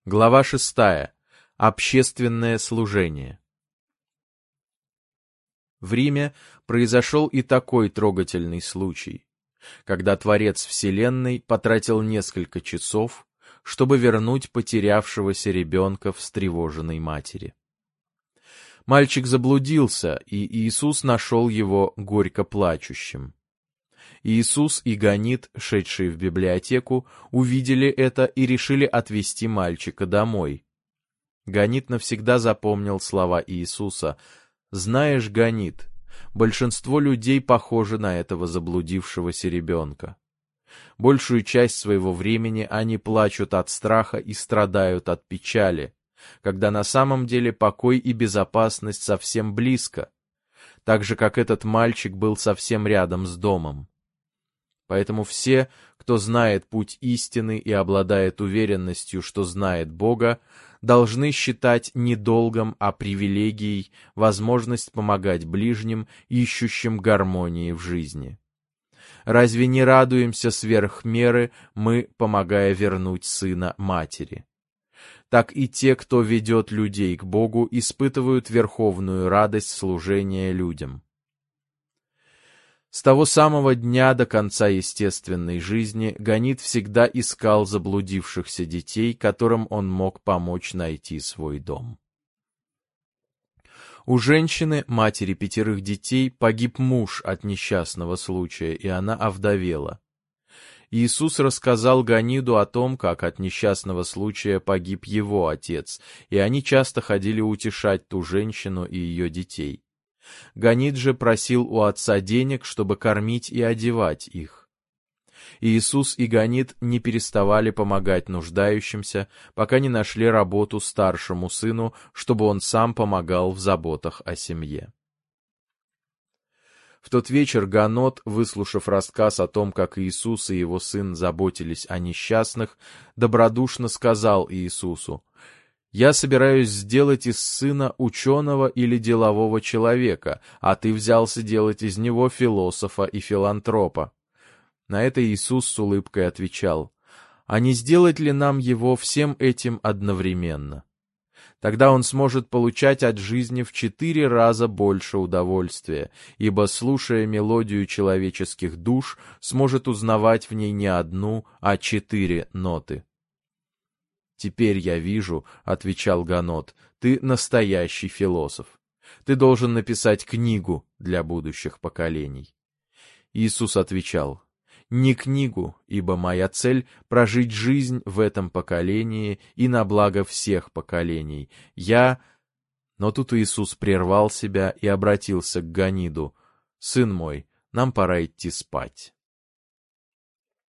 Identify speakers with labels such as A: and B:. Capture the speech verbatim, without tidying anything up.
A: Глава шестая. Общественное служение. В Риме произошел и такой трогательный случай, когда Творец Вселенной потратил несколько часов, чтобы вернуть потерявшегося ребенка встревоженной матери. Мальчик заблудился, и Иисус нашел его горько плачущим. Иисус и Ганит, шедшие в библиотеку, увидели это и решили отвезти мальчика домой. Ганит навсегда запомнил слова Иисуса: «Знаешь, Ганит, большинство людей похожи на этого заблудившегося ребенка. Большую часть своего времени они плачут от страха и страдают от печали, когда на самом деле покой и безопасность совсем близко, так же, как этот мальчик был совсем рядом с домом. Поэтому все, кто знает путь истины и обладает уверенностью, что знает Бога, должны считать не долгом, а привилегией возможность помогать ближним, ищущим гармонии в жизни. Разве не радуемся сверх меры мы, помогая вернуть сына матери? Так и те, кто ведет людей к Богу, испытывают верховную радость служения людям. С того самого дня до конца естественной жизни Ганит всегда искал заблудившихся детей, которым он мог помочь найти свой дом. У женщины, матери пятерых детей, погиб муж от несчастного случая, и она овдовела. Иисус рассказал Ганиду о том, как от несчастного случая погиб его отец, и они часто ходили утешать ту женщину и ее детей. Ганит же просил у отца денег, чтобы кормить и одевать их. Иисус и Ганит не переставали помогать нуждающимся, пока не нашли работу старшему сыну, чтобы он сам помогал в заботах о семье. В тот вечер Ганот, выслушав рассказ о том, как Иисус и его сын заботились о несчастных, добродушно сказал Иисусу: «Я собираюсь сделать из сына ученого или делового человека, а ты взялся делать из него философа и филантропа». На это Иисус с улыбкой отвечал: «А не сделать ли нам его всем этим одновременно? Тогда он сможет получать от жизни в четыре раза больше удовольствия, ибо, слушая мелодию человеческих душ, сможет узнавать в ней не одну, а четыре ноты». «Теперь я вижу, — отвечал Ганот, — ты настоящий философ. Ты должен написать книгу для будущих поколений». Иисус отвечал: «Не книгу, ибо моя цель — прожить жизнь в этом поколении и на благо всех поколений. Я...» Но тут Иисус прервал себя и обратился к Ганиду: «Сын мой, нам пора идти спать».